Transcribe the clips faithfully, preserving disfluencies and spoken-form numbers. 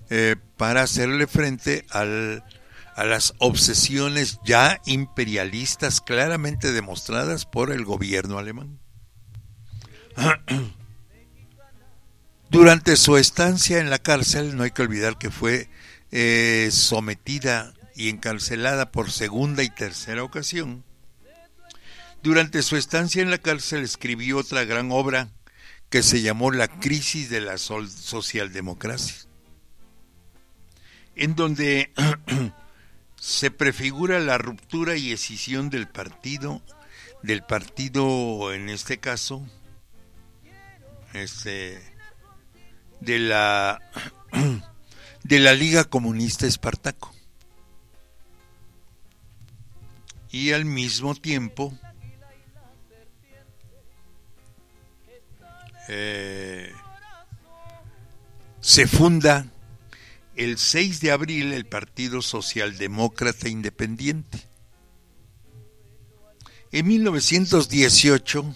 eh, para hacerle frente al, a las obsesiones ya imperialistas claramente demostradas por el gobierno alemán. Durante su estancia en la cárcel, no hay que olvidar que fue eh, sometida y encarcelada por segunda y tercera ocasión. Durante su estancia en la cárcel escribió otra gran obra que se llamó La crisis de la socialdemocracia, en donde se prefigura la ruptura y escisión del partido, del partido en este caso, este, de la de la Liga Comunista Espartaco, y al mismo tiempo eh, se funda el seis de abril el Partido Socialdemócrata Independiente. En mil novecientos dieciocho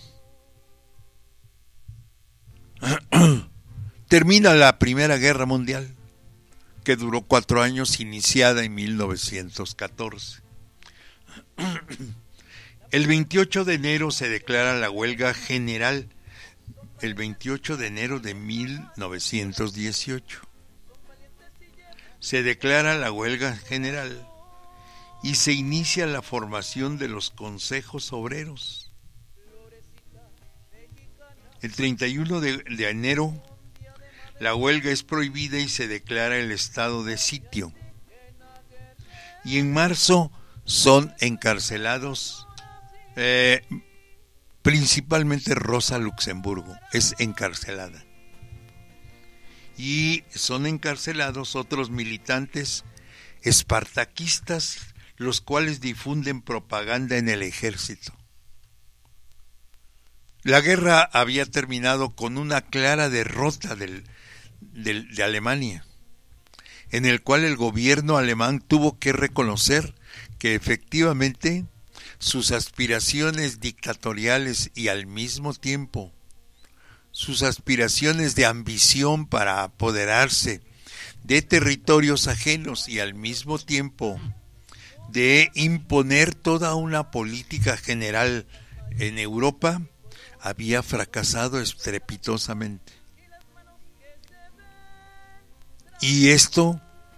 termina la Primera Guerra Mundial, que duró cuatro años, iniciada en mil novecientos catorce. El veintiocho de enero se declara la huelga general, el veintiocho de enero de mil novecientos dieciocho. Se declara la huelga general y se inicia la formación de los consejos obreros. El treinta y uno de, de enero la huelga es prohibida y se declara el estado de sitio. Y en marzo son encarcelados, eh, principalmente Rosa Luxemburgo, es encarcelada. Y son encarcelados otros militantes espartaquistas, los cuales difunden propaganda en el ejército. La guerra había terminado con una clara derrota del, del, de Alemania, en el cual el gobierno alemán tuvo que reconocer que efectivamente sus aspiraciones dictatoriales y al mismo tiempo sus aspiraciones de ambición para apoderarse de territorios ajenos y al mismo tiempo de imponer toda una política general en Europa había fracasado estrepitosamente. Y esto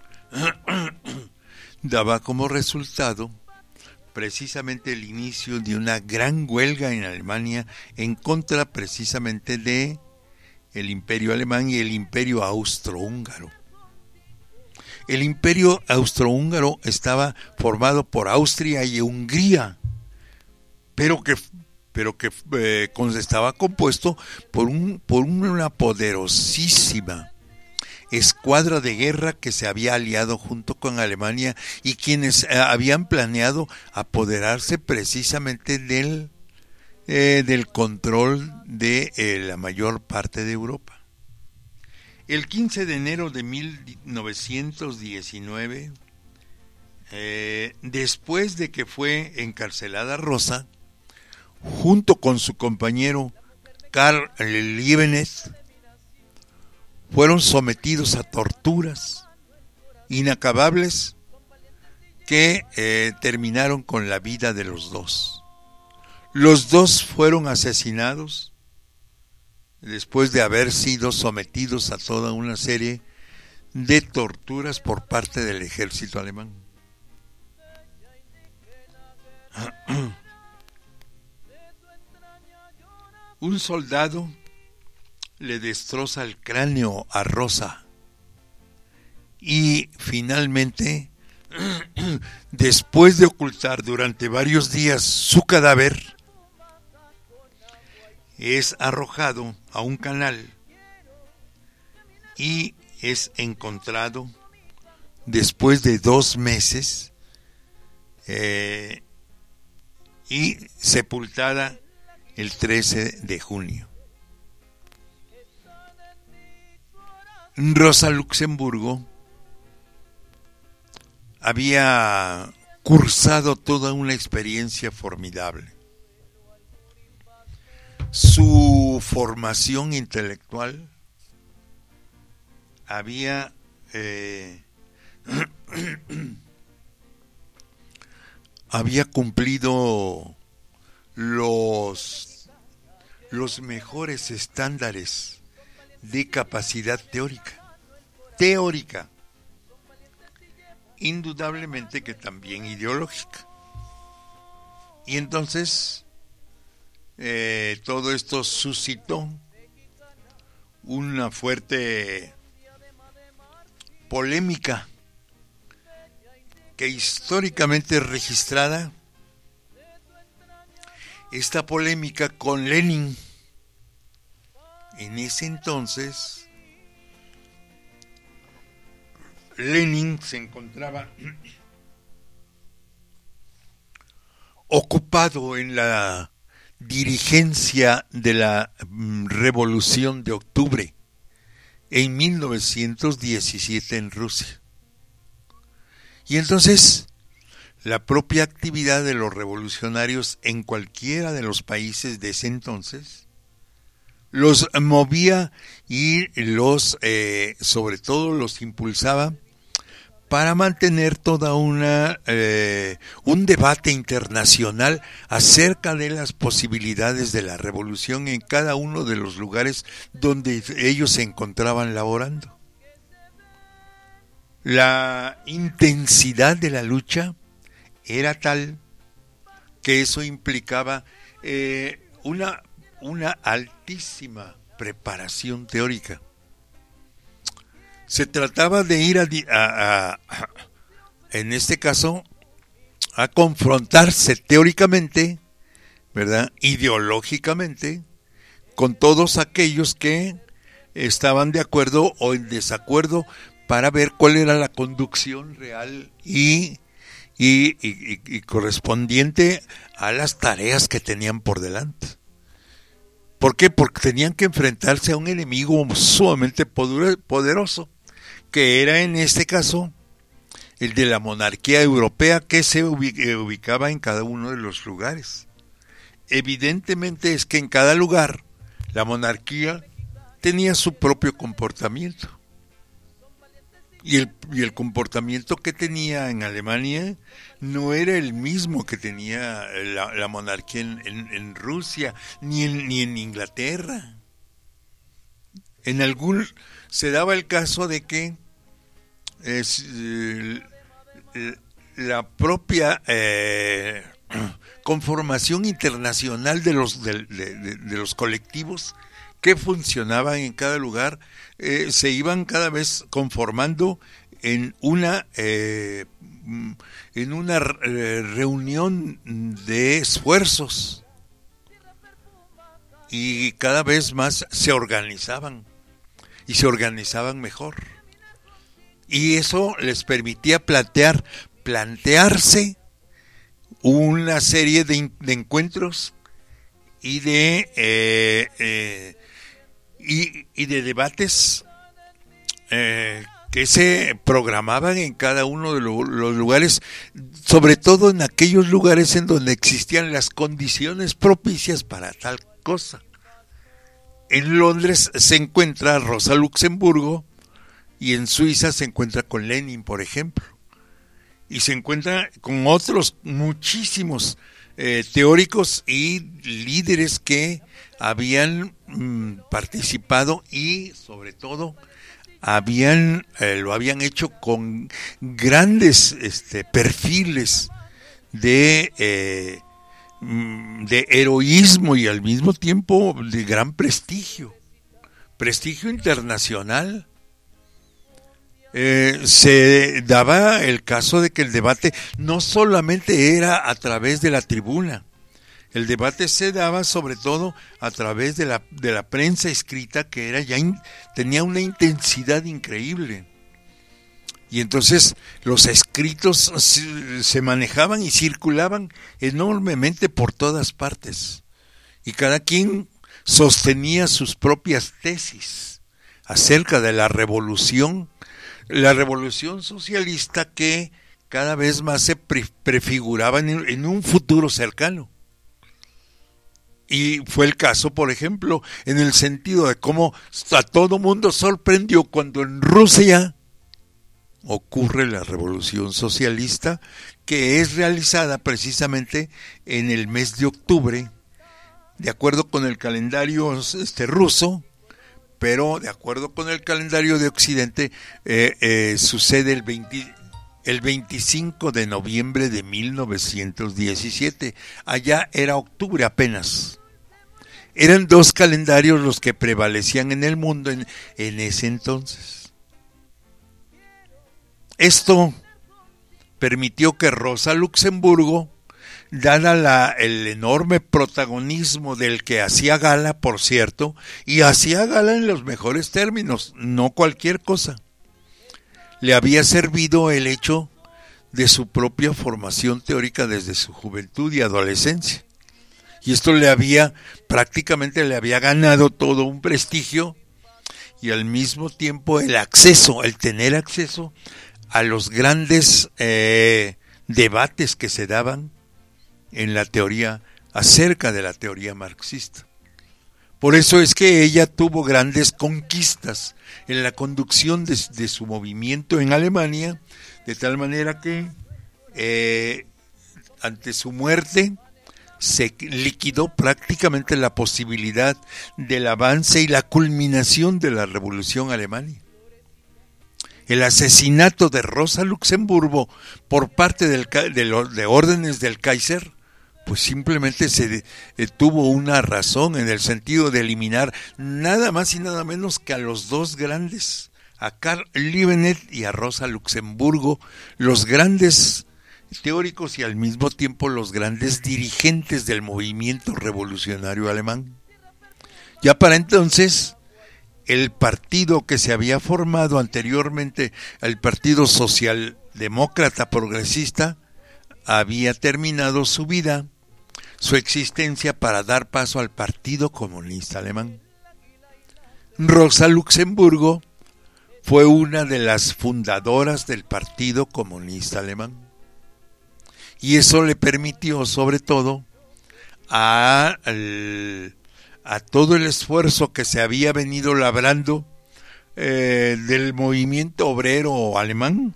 daba como resultado precisamente el inicio de una gran huelga en Alemania en contra precisamente de el Imperio Alemán y el Imperio Austrohúngaro. El Imperio Austrohúngaro estaba formado por Austria y Hungría, pero que pero que eh, estaba compuesto por un por una poderosísima escuadra de guerra que se había aliado junto con Alemania y quienes eh, habían planeado apoderarse precisamente del, eh, del control de eh, la mayor parte de Europa. El quince de enero de mil novecientos diecinueve, eh, después de que fue encarcelada Rosa, junto con su compañero Karl Liebknecht, fueron sometidos a torturas inacabables que eh, terminaron con la vida de los dos. Los dos fueron asesinados después de haber sido sometidos a toda una serie de torturas por parte del ejército alemán. Un soldado le destroza el cráneo a Rosa y finalmente, después de ocultar durante varios días su cadáver, es arrojado a un canal y es encontrado después de dos meses eh, y sepultada el trece de junio. Rosa Luxemburgo había cursado toda una experiencia formidable. Su formación intelectual había eh, había cumplido los, los mejores estándares de capacidad teórica, teórica, indudablemente que también ideológica. Y entonces eh, todo esto suscitó una fuerte polémica que históricamente es registrada, esta polémica con Lenin. En ese entonces Lenin se encontraba ocupado en la dirigencia de la Revolución de Octubre en mil novecientos diecisiete en Rusia. Y entonces la propia actividad de los revolucionarios en cualquiera de los países de ese entonces los movía y los, eh, sobre todo los impulsaba para mantener toda una eh, un debate internacional acerca de las posibilidades de la revolución en cada uno de los lugares donde ellos se encontraban laborando. La intensidad de la lucha era tal que eso implicaba eh, una, una altísima preparación teórica. Se trataba de ir a, a, a, en este caso, a confrontarse teóricamente, ¿verdad?, ideológicamente, con todos aquellos que estaban de acuerdo o en desacuerdo para ver cuál era la conducción real y, y, y, y correspondiente a las tareas que tenían por delante. ¿Por qué? Porque tenían que enfrentarse a un enemigo sumamente poderoso, que era en este caso el de la monarquía europea que se ubicaba en cada uno de los lugares. Evidentemente es que en cada lugar la monarquía tenía su propio comportamiento. Y el, y el comportamiento que tenía en Alemania no era el mismo que tenía la, la monarquía en, en, en Rusia, ni en, ni en Inglaterra. En algún se daba el caso de que es, eh, la propia eh, conformación internacional de los de, de, de, de los colectivos que funcionaban en cada lugar eh, se iban cada vez conformando en una eh, en una eh, reunión de esfuerzos, y cada vez más se organizaban y se organizaban mejor, y eso les permitía plantear plantearse una serie de, de encuentros y de eh, eh, y, y de debates eh, que se programaban en cada uno de lo, los lugares, sobre todo en aquellos lugares en donde existían las condiciones propicias para tal cosa. En Londres se encuentra Rosa Luxemburgo y en Suiza se encuentra con Lenin, por ejemplo, y se encuentra con otros muchísimos eh, teóricos y líderes que habían mm, participado y sobre todo habían eh, lo habían hecho con grandes este, perfiles de eh, de heroísmo y al mismo tiempo de gran prestigio, prestigio internacional. Eh, se daba el caso de que el debate no solamente era a través de la tribuna, el debate se daba sobre todo a través de la de la prensa escrita, que era ya in, tenía una intensidad increíble. Y entonces los escritos se, se manejaban y circulaban enormemente por todas partes. Y cada quien sostenía sus propias tesis acerca de la revolución, la revolución socialista que cada vez más se pre, prefiguraba en, en un futuro cercano. Y fue el caso, por ejemplo, en el sentido de cómo a todo mundo sorprendió cuando en Rusia ocurre la Revolución Socialista, que es realizada precisamente en el mes de octubre, de acuerdo con el calendario este, ruso, pero de acuerdo con el calendario de Occidente, eh, eh, sucede el, veinte, el veinticinco de noviembre de mil novecientos diecisiete. Allá era octubre apenas. Eran dos calendarios los que prevalecían en el mundo en, en ese entonces. Esto permitió que Rosa Luxemburgo, dada la, el enorme protagonismo del que hacía gala, por cierto, y hacía gala en los mejores términos, no cualquier cosa, le había servido el hecho de su propia formación teórica desde su juventud y adolescencia. Y esto le había, prácticamente le había ganado todo un prestigio y al mismo tiempo el acceso, el tener acceso a los grandes eh, debates que se daban en la teoría, acerca de la teoría marxista. Por eso es que ella tuvo grandes conquistas en la conducción de, de su movimiento en Alemania, de tal manera que eh, ante su muerte se liquidó prácticamente la posibilidad del avance y la culminación de la Revolución Alemana. El asesinato de Rosa Luxemburgo por parte del, de, lo, de órdenes del Kaiser, pues simplemente se eh, tuvo una razón en el sentido de eliminar nada más y nada menos que a los dos grandes, a Karl Liebknecht y a Rosa Luxemburgo, los grandes teóricos y al mismo tiempo los grandes dirigentes del movimiento revolucionario alemán. Ya para entonces, el partido que se había formado anteriormente, el Partido Socialdemócrata Progresista, había terminado su vida, su existencia, para dar paso al Partido Comunista Alemán. Rosa Luxemburgo fue una de las fundadoras del Partido Comunista Alemán. Y eso le permitió, sobre todo, a, al, a todo el esfuerzo que se había venido labrando eh, del movimiento obrero alemán,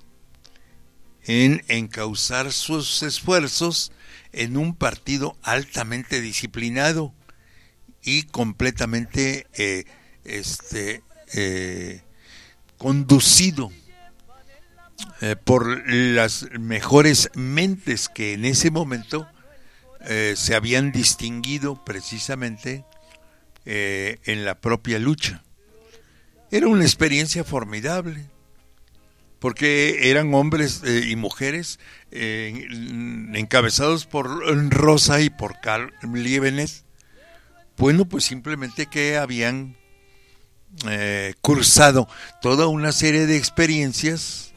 en encauzar sus esfuerzos en un partido altamente disciplinado y completamente eh, este, eh, conducido eh, por las mejores mentes que en ese momento eh, se habían distinguido precisamente eh, en la propia lucha. Era una experiencia formidable, porque eran hombres eh, y mujeres eh, encabezados por Rosa y por Karl Liebknecht, bueno, pues simplemente que habían eh, cursado toda una serie de experiencias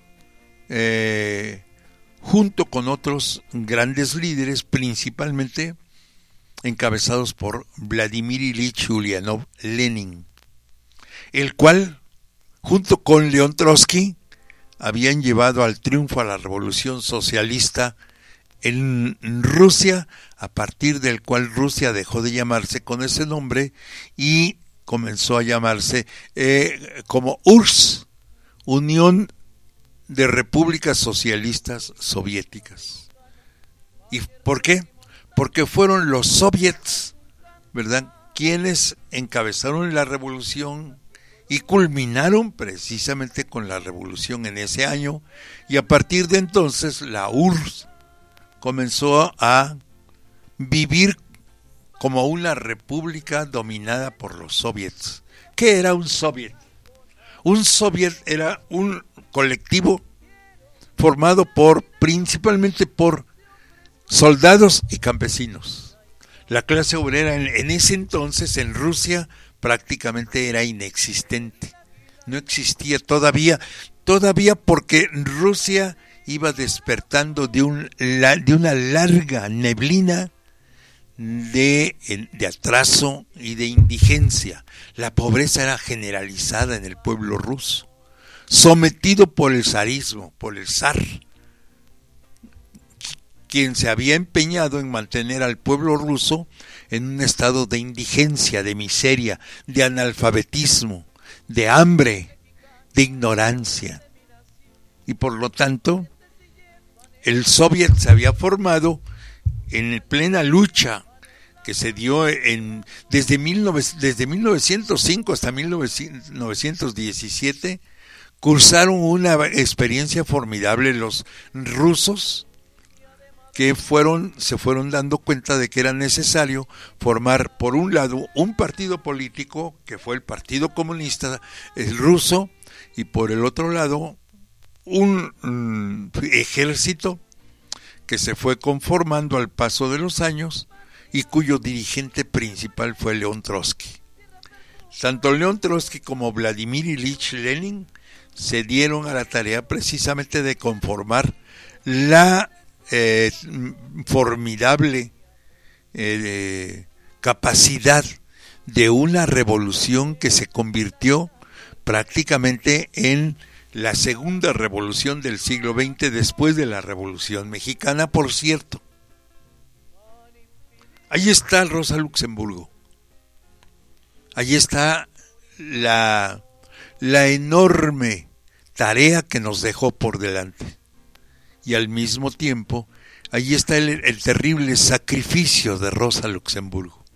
eh, junto con otros grandes líderes, principalmente encabezados por Vladimir Ilich Ulyanov Lenin, el cual, junto con León Trotsky, habían llevado al triunfo a la Revolución Socialista en Rusia, a partir del cual Rusia dejó de llamarse con ese nombre y comenzó a llamarse eh, como U R S S, Unión de Repúblicas Socialistas Soviéticas. ¿Y por qué? Porque fueron los soviets, ¿verdad?, quienes encabezaron la revolución y culminaron precisamente con la revolución en ese año, y a partir de entonces la U R S S comenzó a vivir como una república dominada por los soviets. ¿Qué era un soviet? Un soviet era un colectivo formado por principalmente por soldados y campesinos. La clase obrera en, en ese entonces en Rusia prácticamente era inexistente. No existía todavía, todavía porque Rusia iba despertando de, un, de una larga neblina de, de atraso y de indigencia. La pobreza era generalizada en el pueblo ruso, sometido por el zarismo, por el zar, quien se había empeñado en mantener al pueblo ruso en un estado de indigencia, de miseria, de analfabetismo, de hambre, de ignorancia. y por lo tanto el Soviet se había formado en plena lucha que se dio en desde, mil novecientos, desde mil novecientos cinco hasta mil novecientos diecisiete. Cursaron una experiencia formidable los rusos, que fueron se fueron dando cuenta de que era necesario formar, por un lado, un partido político, que fue el Partido Comunista el ruso, y por el otro lado, un um, ejército que se fue conformando al paso de los años y cuyo dirigente principal fue León Trotsky. Tanto León Trotsky como Vladimir Ilich Lenin se dieron a la tarea precisamente de conformar la eh, formidable eh, capacidad de una revolución que se convirtió prácticamente en la segunda revolución del siglo veinte, después de la Revolución Mexicana, por cierto. Ahí está Rosa Luxemburgo. Ahí está la, la enorme tarea que nos dejó por delante. Y al mismo tiempo, ahí está el, el terrible sacrificio de Rosa Luxemburgo.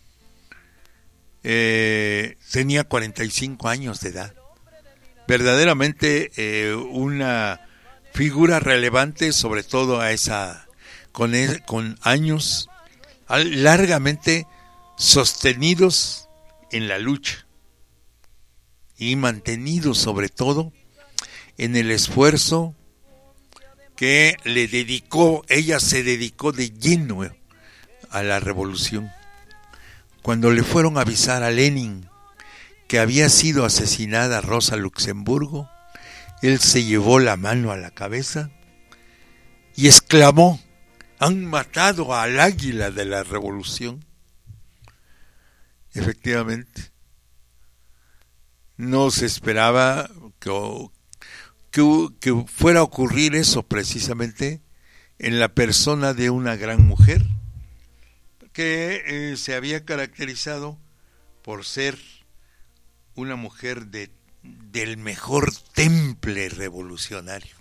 Eh, tenía cuarenta y cinco años de edad. Verdaderamente eh, una figura relevante, sobre todo a esa con, el, con años largamente sostenidos en la lucha y mantenidos sobre todo en el esfuerzo que le dedicó, ella se dedicó de lleno a la revolución. Cuando le fueron a avisar a Lenin que había sido asesinada Rosa Luxemburgo, él se llevó la mano a la cabeza y exclamó: han matado al águila de la revolución. Efectivamente, no se esperaba que, que, que fuera a ocurrir eso precisamente en la persona de una gran mujer que eh, se había caracterizado por ser una mujer de, del mejor temple revolucionario.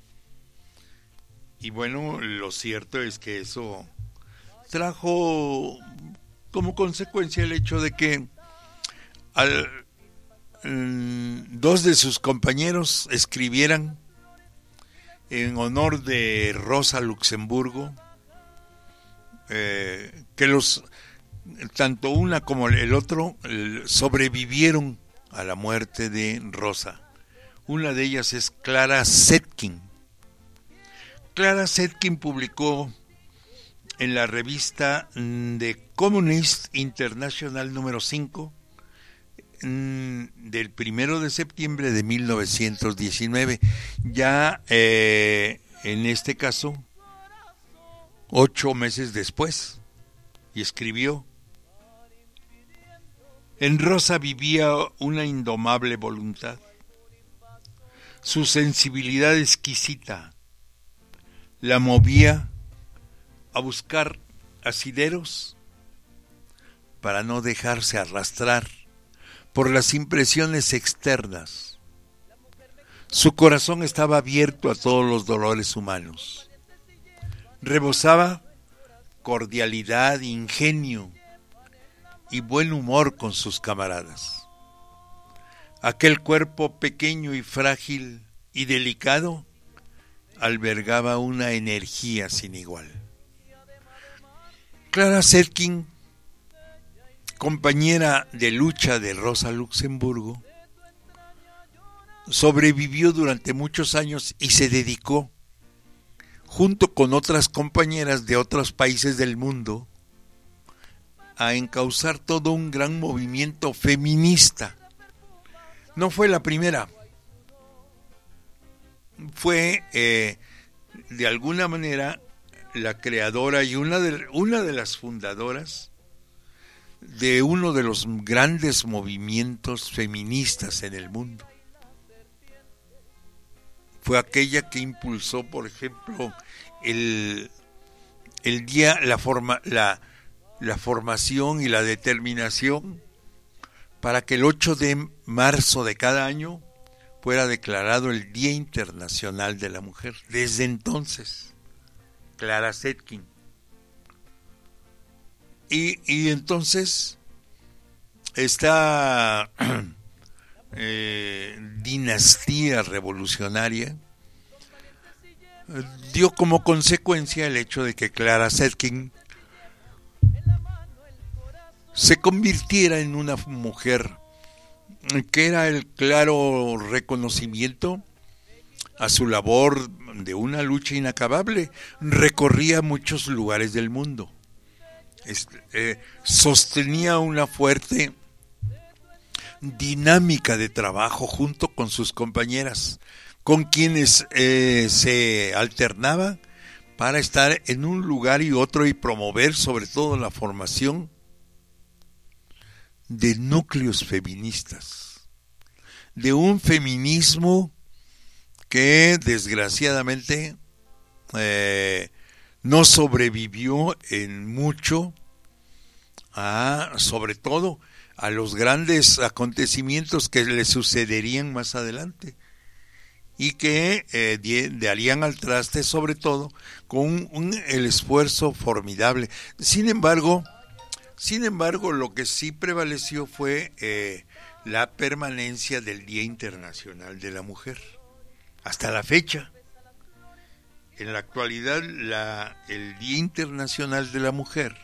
Y bueno, lo cierto es que eso trajo como consecuencia el hecho de que al, mm, dos de sus compañeros escribieran en honor de Rosa Luxemburgo, eh, que los tanto una como el otro sobrevivieron a la muerte de Rosa. Una de ellas es Clara Zetkin. Clara Zetkin publicó en la revista The Communist International número cinco del primero de septiembre de mil novecientos diecinueve, ya eh, en este caso ocho meses después, y escribió: en Rosa vivía una indomable voluntad. Su sensibilidad exquisita la movía a buscar asideros para no dejarse arrastrar por las impresiones externas. Su corazón estaba abierto a todos los dolores humanos. Rebosaba cordialidad, ingenio y buen humor con sus camaradas. Aquel cuerpo pequeño y frágil y delicado albergaba una energía sin igual. Clara Zetkin, compañera de lucha de Rosa Luxemburgo, sobrevivió durante muchos años y se dedicó, junto con otras compañeras de otros países del mundo, a encauzar todo un gran movimiento feminista. No fue la primera, fue eh, de alguna manera la creadora y una de, una de las fundadoras de uno de los grandes movimientos feministas en el mundo. Fue aquella que impulsó, por ejemplo, el, el día, la forma, la, la formación y la determinación para que el ocho de marzo de cada año fuera declarado el Día Internacional de la Mujer. Desde entonces, Clara Zetkin. Y, y entonces, esta eh, dinastía revolucionaria dio como consecuencia el hecho de que Clara Zetkin se convirtiera en una mujer que era el claro reconocimiento a su labor de una lucha inacabable. Recorría muchos lugares del mundo, este, eh, sostenía una fuerte dinámica de trabajo junto con sus compañeras, con quienes eh, se alternaba para estar en un lugar y otro y promover sobre todo la formación de núcleos feministas, de un feminismo que desgraciadamente eh, no sobrevivió en mucho a, sobre todo, a los grandes acontecimientos que le sucederían más adelante y que eh, darían al traste sobre todo con un, un, el esfuerzo formidable. Sin embargo, sin embargo, lo que sí prevaleció fue eh, la permanencia del Día Internacional de la Mujer. Hasta la fecha, en la actualidad, la, el Día Internacional de la Mujer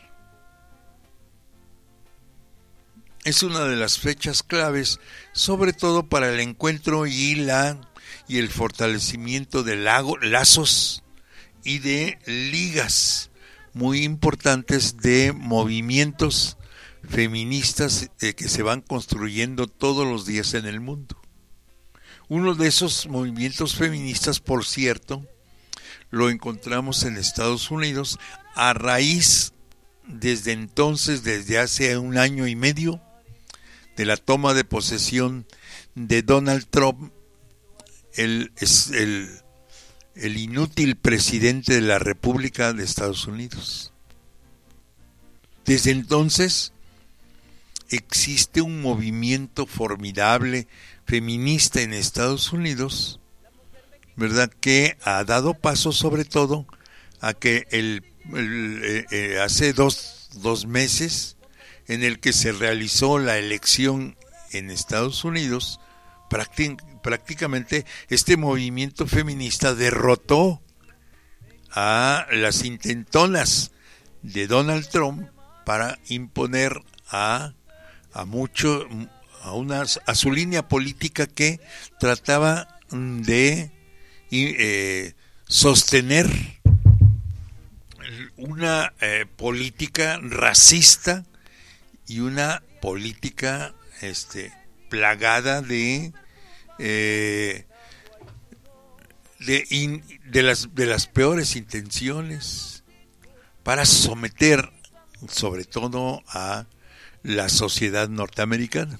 es una de las fechas claves, sobre todo para el encuentro y la y el fortalecimiento de lago, lazos y de ligas muy importantes de movimientos feministas eh, que se van construyendo todos los días en el mundo. Uno de esos movimientos feministas, por cierto, lo encontramos en Estados Unidos a raíz, desde entonces, desde hace un año y medio, de la toma de posesión de Donald Trump, el, el, el inútil presidente de la República de Estados Unidos. Desde entonces existe un movimiento formidable feminista en Estados Unidos, ¿verdad?, que ha dado paso sobre todo a que el, el eh, eh, hace dos, dos meses en el que se realizó la elección en Estados Unidos, prácticamente este movimiento feminista derrotó a las intentonas de Donald Trump para imponer a, a mucho a una a su línea política que trataba de eh, sostener una eh, política racista y una política este plagada de eh, de, in, de las de las peores intenciones para someter sobre todo a la sociedad norteamericana.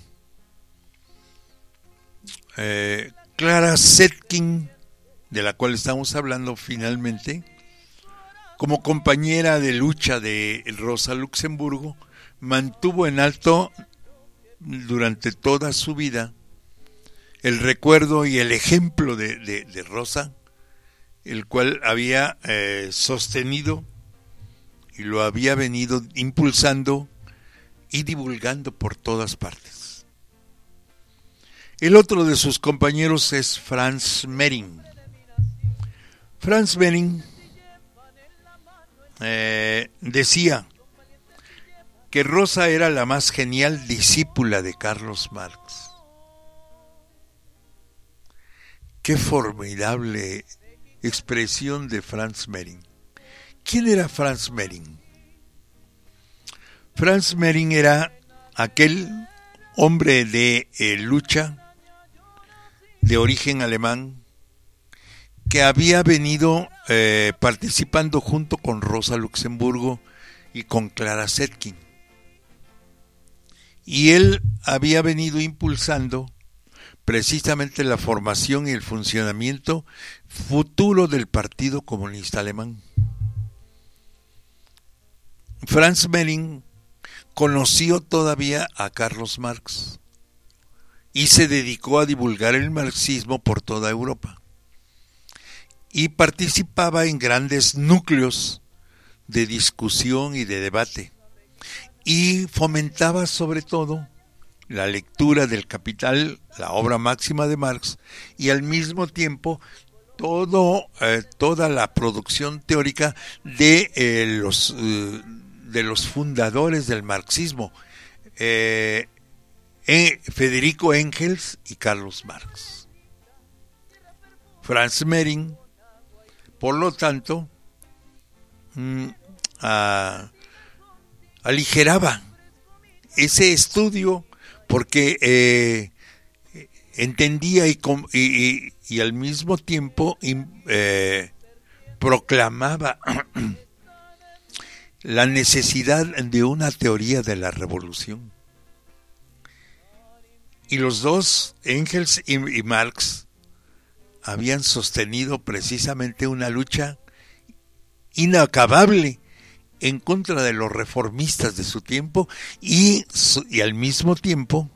Eh, Clara Zetkin, de la cual estamos hablando finalmente, como compañera de lucha de Rosa Luxemburgo, mantuvo en alto durante toda su vida el recuerdo y el ejemplo de, de, de Rosa, el cual había eh, sostenido y lo había venido impulsando y divulgando por todas partes. El otro de sus compañeros es Franz Mehring. Franz Mehring eh, decía que Rosa era la más genial discípula de Carlos Marx. Qué formidable expresión de Franz Mehring. ¿Quién era Franz Mehring? Franz Mehring era aquel hombre de eh, lucha de origen alemán que había venido eh, participando junto con Rosa Luxemburgo y con Clara Zetkin. Y él había venido impulsando precisamente la formación y el funcionamiento futuro del Partido Comunista Alemán. Franz Mehring conoció todavía a Carlos Marx y se dedicó a divulgar el marxismo por toda Europa. Y participaba en grandes núcleos de discusión y de debate. Y fomentaba sobre todo la lectura del Capital, la obra máxima de Marx, y al mismo tiempo todo, eh, toda la producción teórica de, eh, los, eh, de los fundadores del marxismo, eh, eh, Federico Engels y Carlos Marx. Franz Mehring, por lo tanto, mmm, a, aligeraba ese estudio porque eh, entendía y, y, y al mismo tiempo eh, proclamaba la necesidad de una teoría de la revolución. Y los dos, Engels y, y Marx, habían sostenido precisamente una lucha inacabable en contra de los reformistas de su tiempo y, y al mismo tiempo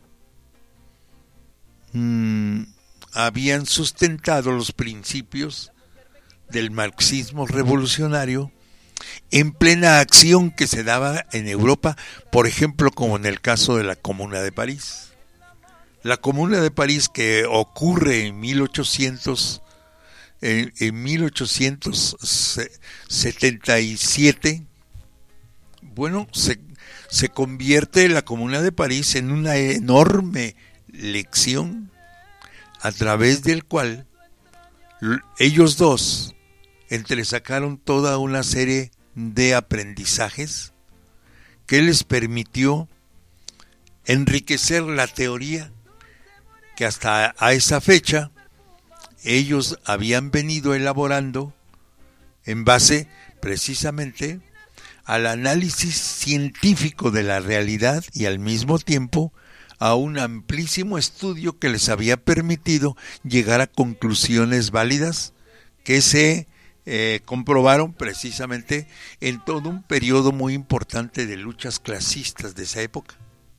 mmm, habían sustentado los principios del marxismo revolucionario en plena acción que se daba en Europa, por ejemplo, como en el caso de la Comuna de París. La Comuna de París, que ocurre en mil ochocientos, en, en mil ochocientos setenta y siete, bueno, se, se convierte la Comuna de París en una enorme lección a través del cual ellos dos entresacaron toda una serie de aprendizajes que les permitió enriquecer la teoría que hasta a esa fecha ellos habían venido elaborando en base precisamente al análisis científico de la realidad y al mismo tiempo a un amplísimo estudio que les había permitido llegar a conclusiones válidas que se eh, comprobaron precisamente en todo un periodo muy importante de luchas clasistas de esa época.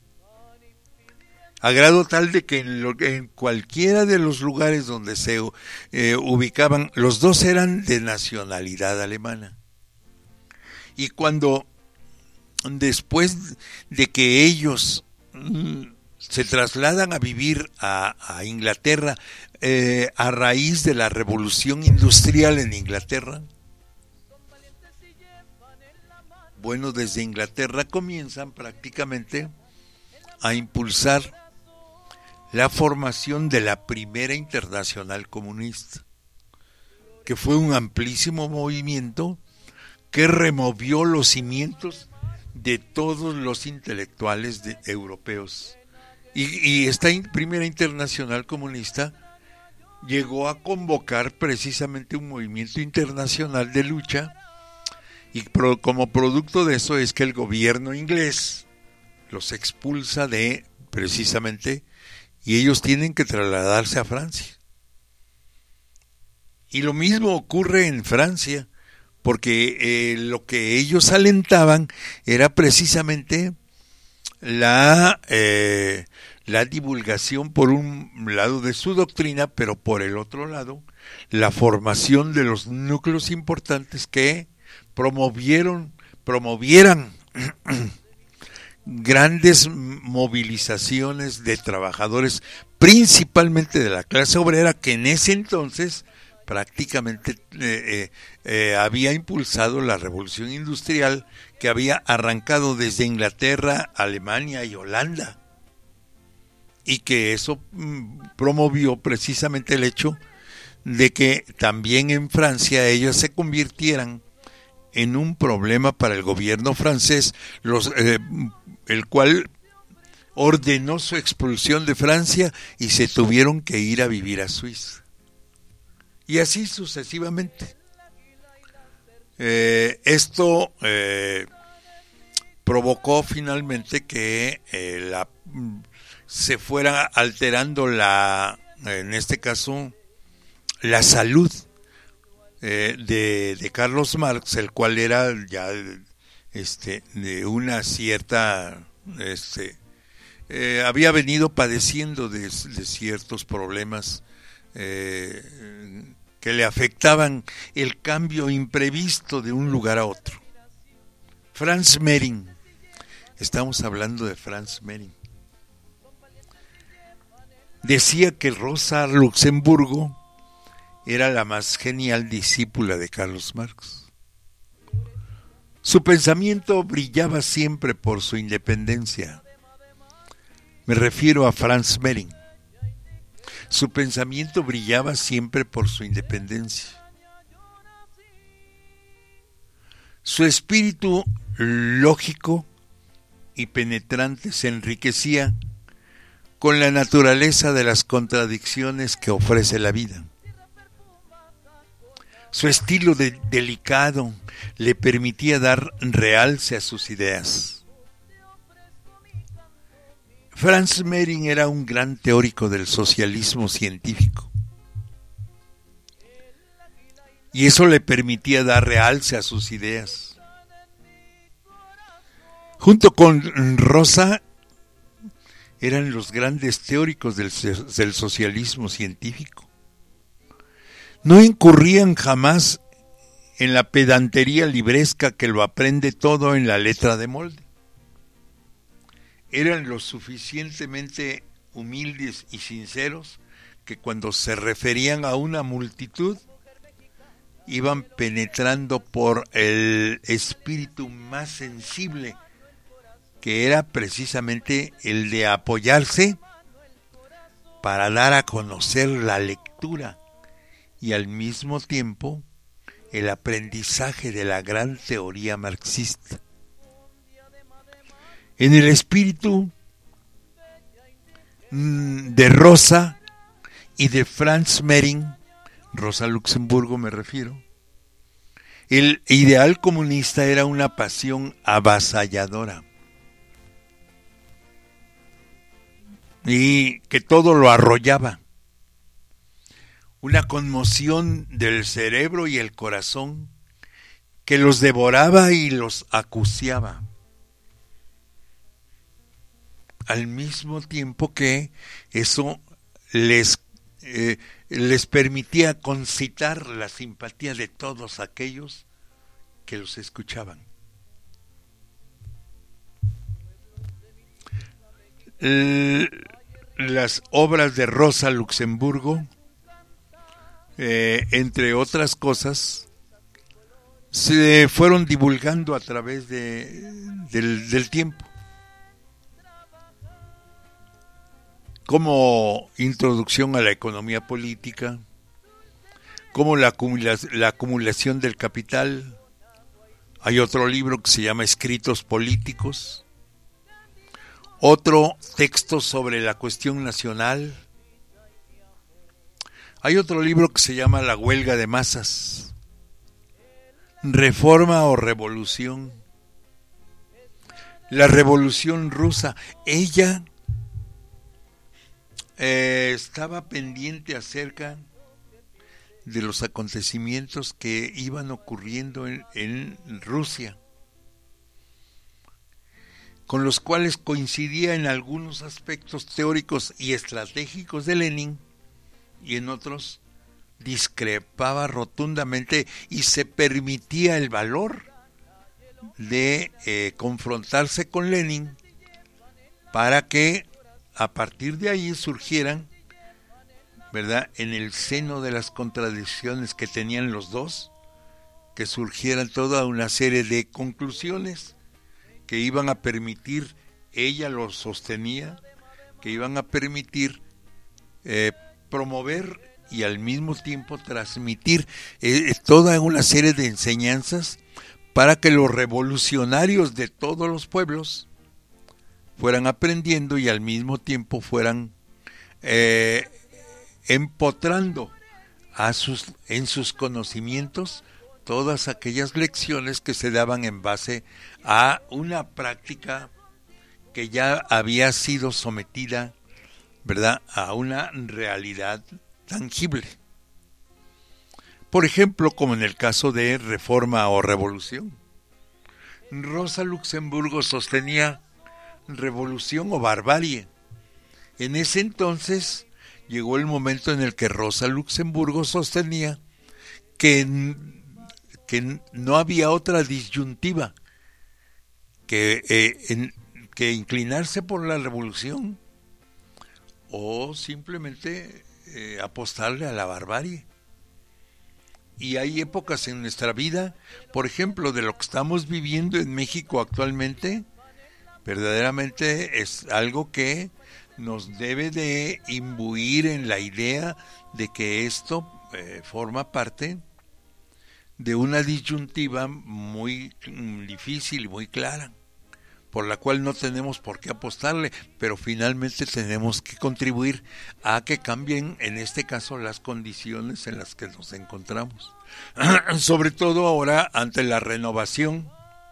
A grado tal de que en, lo, en cualquiera de los lugares donde se eh, ubicaban, los dos eran de nacionalidad alemana. Y cuando, después de que ellos mmm, se trasladan a vivir a, a Inglaterra, eh, a raíz de la revolución industrial en Inglaterra, bueno, desde Inglaterra comienzan prácticamente a impulsar la formación de la primera internacional comunista, que fue un amplísimo movimiento que removió los cimientos de todos los intelectuales de, europeos. Y, y esta in, primera internacional comunista llegó a convocar precisamente un movimiento internacional de lucha, y pro, como producto de eso es que el gobierno inglés los expulsa de precisamente, y ellos tienen que trasladarse a Francia. Y lo mismo ocurre en Francia, porque eh, lo que ellos alentaban era precisamente la, eh, la divulgación por un lado de su doctrina, pero por el otro lado la formación de los núcleos importantes que promovieron, promovieran grandes movilizaciones de trabajadores, principalmente de la clase obrera, que en ese entonces prácticamente eh, eh, había impulsado la revolución industrial que había arrancado desde Inglaterra, Alemania y Holanda, y que eso mm, promovió precisamente el hecho de que también en Francia ellos se convirtieran en un problema para el gobierno francés, los, eh, el cual ordenó su expulsión de Francia y se tuvieron que ir a vivir a Suiza. Y así sucesivamente. Eh, esto eh, provocó finalmente que eh, la, se fuera alterando la, en este caso, la salud eh, de, de Carlos Marx, el cual era ya este, de una cierta este, eh, había venido padeciendo de, de ciertos problemas eh, que le afectaban el cambio imprevisto de un lugar a otro. Franz Mehring, estamos hablando de Franz Mehring, decía que Rosa Luxemburgo era la más genial discípula de Carlos Marx. Su pensamiento brillaba siempre por su independencia. Me refiero a Franz Mehring. Su pensamiento brillaba siempre por su independencia. Su espíritu lógico y penetrante se enriquecía con la naturaleza de las contradicciones que ofrece la vida. Su estilo de, delicado le permitía dar realce a sus ideas. Franz Mehring era un gran teórico del socialismo científico, y eso le permitía dar realce a sus ideas. Junto con Rosa, eran los grandes teóricos del, del socialismo científico. No incurrían jamás en la pedantería libresca que lo aprende todo en la letra de molde. Eran lo suficientemente humildes y sinceros que cuando se referían a una multitud iban penetrando por el espíritu más sensible, que era precisamente el de apoyarse para dar a conocer la lectura y al mismo tiempo el aprendizaje de la gran teoría marxista. En el espíritu de Rosa y de Franz Mehring, Rosa Luxemburgo me refiero, el ideal comunista era una pasión avasalladora y que todo lo arrollaba, una conmoción del cerebro y el corazón que los devoraba y los acuciaba, al mismo tiempo que eso les, eh, les permitía concitar la simpatía de todos aquellos que los escuchaban. El, las obras de Rosa Luxemburgo, eh, entre otras cosas, se fueron divulgando a través de, del, del tiempo, como Introducción a la Economía Política, como la, acumula, la acumulación del capital. Hay otro libro que se llama Escritos Políticos, otro texto sobre la cuestión nacional. Hay otro libro que se llama La Huelga de Masas, Reforma o Revolución, la Revolución Rusa. Ella eh, estaba pendiente acerca de los acontecimientos que iban ocurriendo en, en Rusia, con los cuales coincidía en algunos aspectos teóricos y estratégicos de Lenin, y en otros discrepaba rotundamente y se permitía el valor de eh, confrontarse con Lenin para que a partir de ahí surgieran, ¿verdad?, en el seno de las contradicciones que tenían los dos, que surgieran toda una serie de conclusiones que iban a permitir, ella lo sostenía, que iban a permitir eh, promover y al mismo tiempo transmitir eh, toda una serie de enseñanzas para que los revolucionarios de todos los pueblos fueran aprendiendo y al mismo tiempo fueran eh, empotrando a sus, en sus conocimientos todas aquellas lecciones que se daban en base a una práctica que ya había sido sometida, ¿verdad?, a una realidad tangible. Por ejemplo, como en el caso de Reforma o Revolución, Rosa Luxemburgo sostenía revolución o barbarie. En ese entonces llegó el momento en el que Rosa Luxemburgo sostenía que, que no había otra disyuntiva que, eh, en, que inclinarse por la revolución o simplemente eh, apostarle a la barbarie. Y hay épocas en nuestra vida, por ejemplo, de lo que estamos viviendo en México actualmente, verdaderamente es algo que nos debe de imbuir en la idea de que esto eh, forma parte de una disyuntiva muy difícil y muy clara, por la cual no tenemos por qué apostarle, pero finalmente tenemos que contribuir a que cambien, en este caso, las condiciones en las que nos encontramos. Sobre todo ahora ante la renovación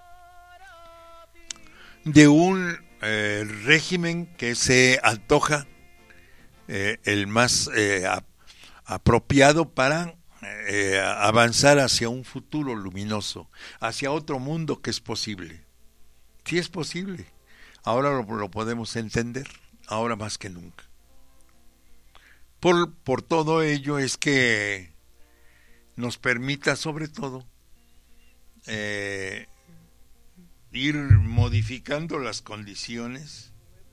de un eh, régimen que se antoja eh, el más eh, a, apropiado para eh, avanzar hacia un futuro luminoso, hacia otro mundo que es posible. Sí es posible. Ahora lo, lo podemos entender, ahora más que nunca. Por, por todo ello es que nos permita sobre todo eh, ir modificando las condiciones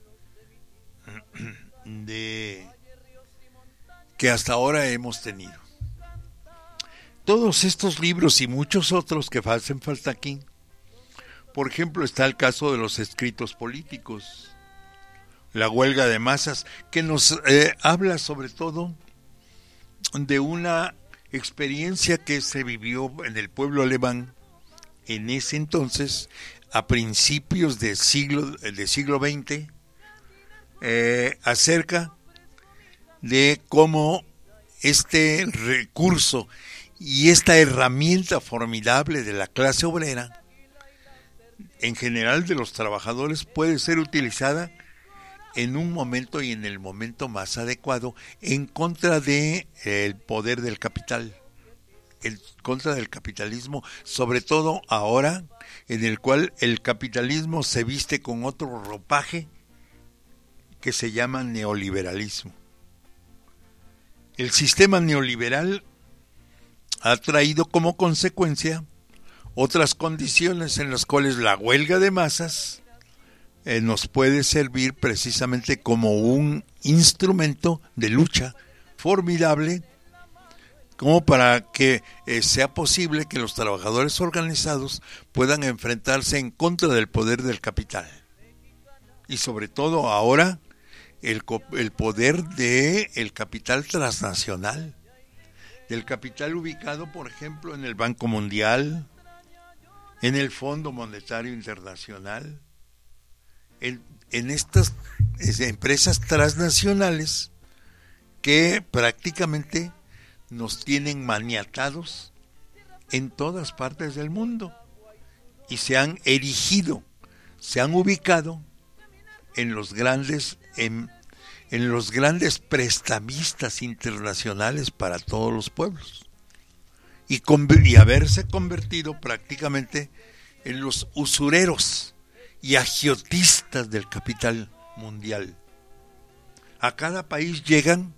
de que hasta ahora hemos tenido. Todos estos libros y muchos otros que hacen falta aquí. Por ejemplo, está el caso de los escritos políticos, la huelga de masas, que nos eh, habla sobre todo de una experiencia que se vivió en el pueblo alemán en ese entonces, a principios del siglo, del siglo veinte, eh, acerca de cómo este recurso y esta herramienta formidable de la clase obrera, en general de los trabajadores, puede ser utilizada en un momento y en el momento más adecuado en contra de el poder del capital, en contra del capitalismo, sobre todo ahora en el cual el capitalismo se viste con otro ropaje que se llama neoliberalismo. El sistema neoliberal ha traído como consecuencia otras condiciones en las cuales la huelga de masas eh, nos puede servir precisamente como un instrumento de lucha formidable, como para que eh, sea posible que los trabajadores organizados puedan enfrentarse en contra del poder del capital. Y sobre todo ahora el, el poder del capital transnacional, del capital ubicado, por ejemplo, en el Banco Mundial, en el Fondo Monetario Internacional, en, en estas empresas transnacionales que prácticamente nos tienen maniatados en todas partes del mundo y se han erigido, se han ubicado en los grandes en, en los grandes prestamistas internacionales para todos los pueblos. Y, y haberse convertido prácticamente en los usureros y agiotistas del capital mundial. A cada país llegan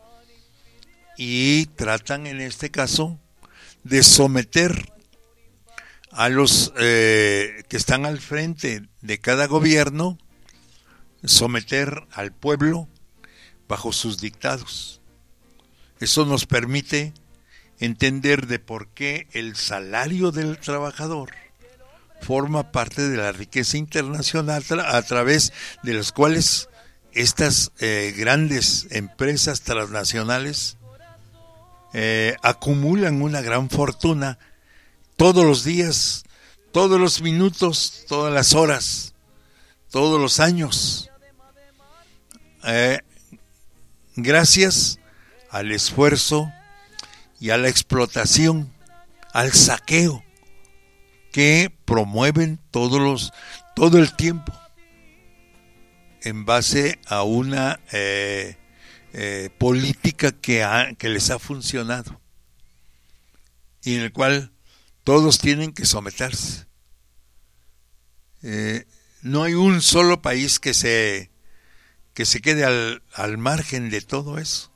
y tratan, en este caso, de someter a los eh, que están al frente de cada gobierno, someter al pueblo bajo sus dictados. Eso nos permite entender de por qué el salario del trabajador forma parte de la riqueza internacional a través de las cuales estas eh, grandes empresas transnacionales eh, acumulan una gran fortuna todos los días, todos los minutos, todas las horas, todos los años, eh, gracias al esfuerzo y a la explotación, al saqueo que promueven todos los, todo el tiempo en base a una eh, eh, política que, ha, que les ha funcionado y en el cual todos tienen que someterse. Eh, no hay un solo país que se, que se quede al, al margen de todo eso.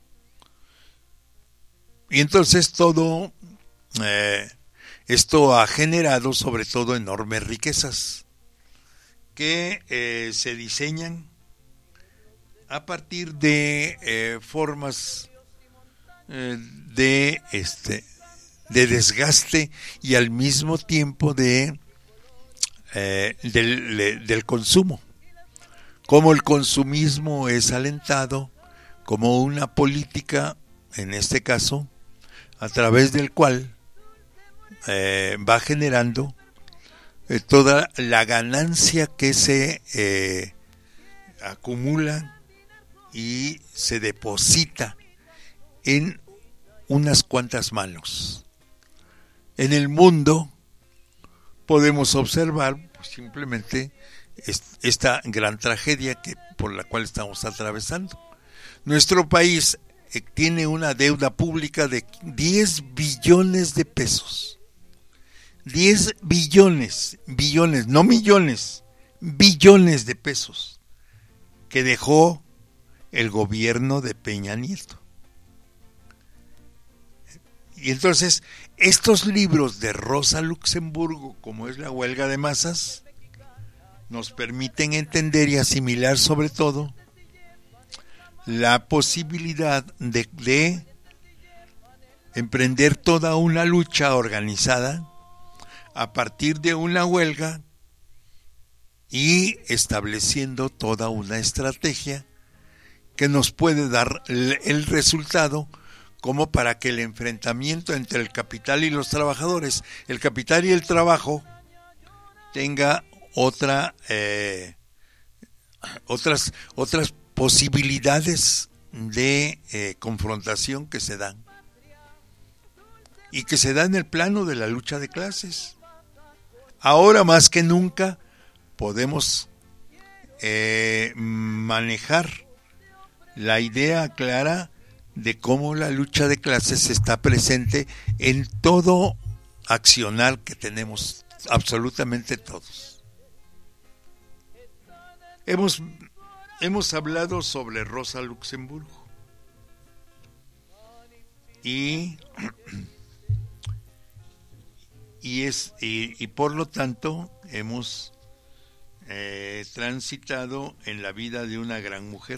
Y entonces todo eh, esto ha generado sobre todo enormes riquezas que eh, se diseñan a partir de eh, formas eh, de este de desgaste y al mismo tiempo de eh, del, del consumo. Como el consumismo es alentado como una política, en este caso, a través del cual eh, va generando eh, toda la ganancia que se eh, acumula y se deposita en unas cuantas manos. En el mundo podemos observar pues, simplemente esta gran tragedia que por la cual estamos atravesando. Nuestro país eh, tiene una deuda pública de diez billones de pesos. diez billones, billones, no millones, billones de pesos que dejó el gobierno de Peña Nieto. Y entonces, estos libros de Rosa Luxemburgo, como es La huelga de masas, nos permiten entender y asimilar sobre todo la posibilidad de, de emprender toda una lucha organizada a partir de una huelga y estableciendo toda una estrategia que nos puede dar el resultado como para que el enfrentamiento entre el capital y los trabajadores, el capital y el trabajo, tenga otra eh, otras otras posibilidades de eh, confrontación que se dan y que se da en el plano de la lucha de clases. Ahora más que nunca podemos eh, manejar la idea clara de cómo la lucha de clases está presente en todo accionar que tenemos absolutamente todos. Hemos, hemos hablado sobre Rosa Luxemburgo y, y, es, y, y por lo tanto hemos eh, transitado en la vida de una gran mujer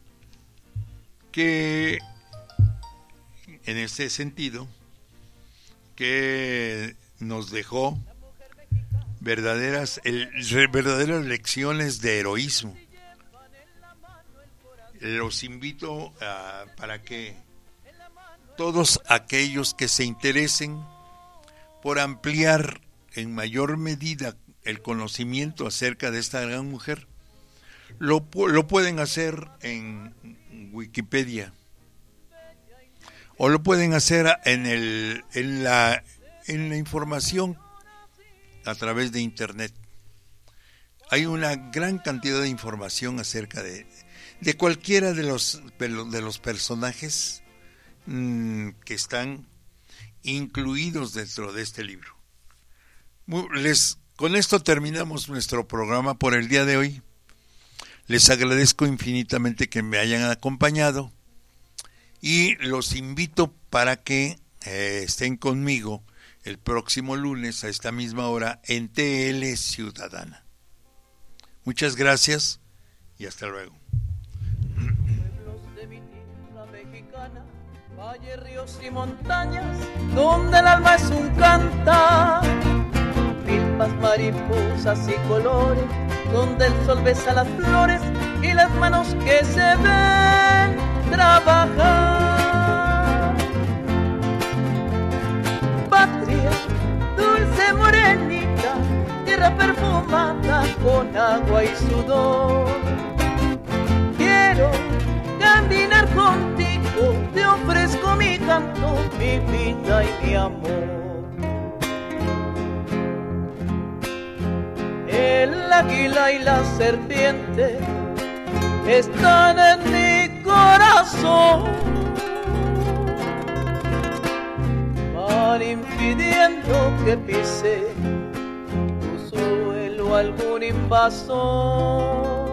que en ese sentido que nos dejó verdaderas el, verdaderas lecciones de heroísmo. Los invito a, para que todos aquellos que se interesen por ampliar en mayor medida el conocimiento acerca de esta gran mujer, lo, lo pueden hacer en Wikipedia o lo pueden hacer en el en la en la información a través de internet. Hay una gran cantidad de información acerca de de cualquiera de los de los personajes mmm, que están incluidos dentro de este libro. Les con esto terminamos nuestro programa por el día de hoy. Les agradezco infinitamente que me hayan acompañado y los invito para que eh, estén conmigo el próximo lunes a esta misma hora en T L Ciudadana. Muchas gracias y hasta luego. Pueblos de mi tierra mexicana, valles, ríos y montañas, donde el alma es un cantar, milpas, mariposas y colores, donde el sol besa las flores y las manos que se ven trabajar. Patria, dulce morenita, tierra perfumada con agua y sudor. Quiero caminar contigo, te ofrezco mi canto, mi vida y mi amor. El águila y la serpiente están en mi corazón, van impidiendo que pise tu suelo consuelo algún invasor.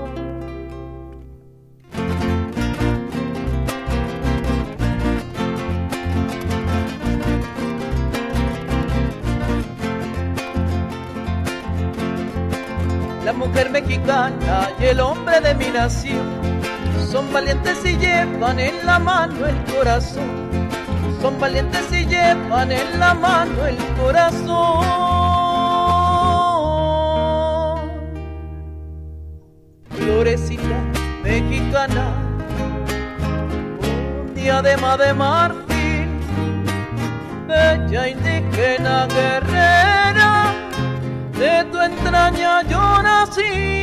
La mujer mexicana y el hombre de mi nación son valientes y llevan en la mano el corazón. Son valientes y llevan en la mano el corazón. Florecita mexicana, un diadema de marfil, bella indígena guerrera, de tu entraña yo nací.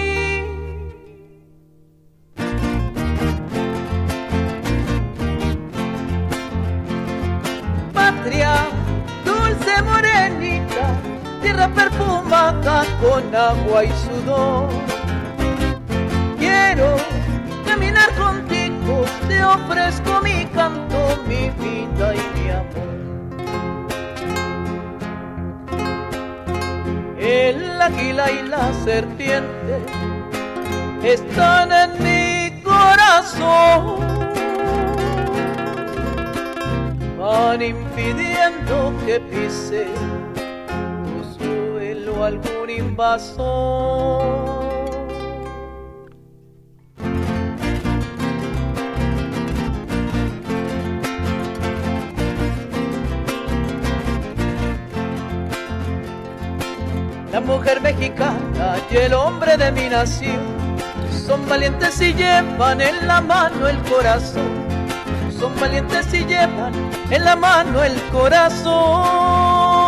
Patria, dulce morenita, tierra perfumada con agua y sudor. Quiero caminar contigo, te ofrezco mi canto, mi vida y mi amor. El águila y la serpiente están en mi corazón, van impidiendo que pise tu suelo algún invasor. La mujer mexicana y el hombre de mi nación son valientes y llevan en la mano el corazón. Son valientes y llevan en la mano el corazón.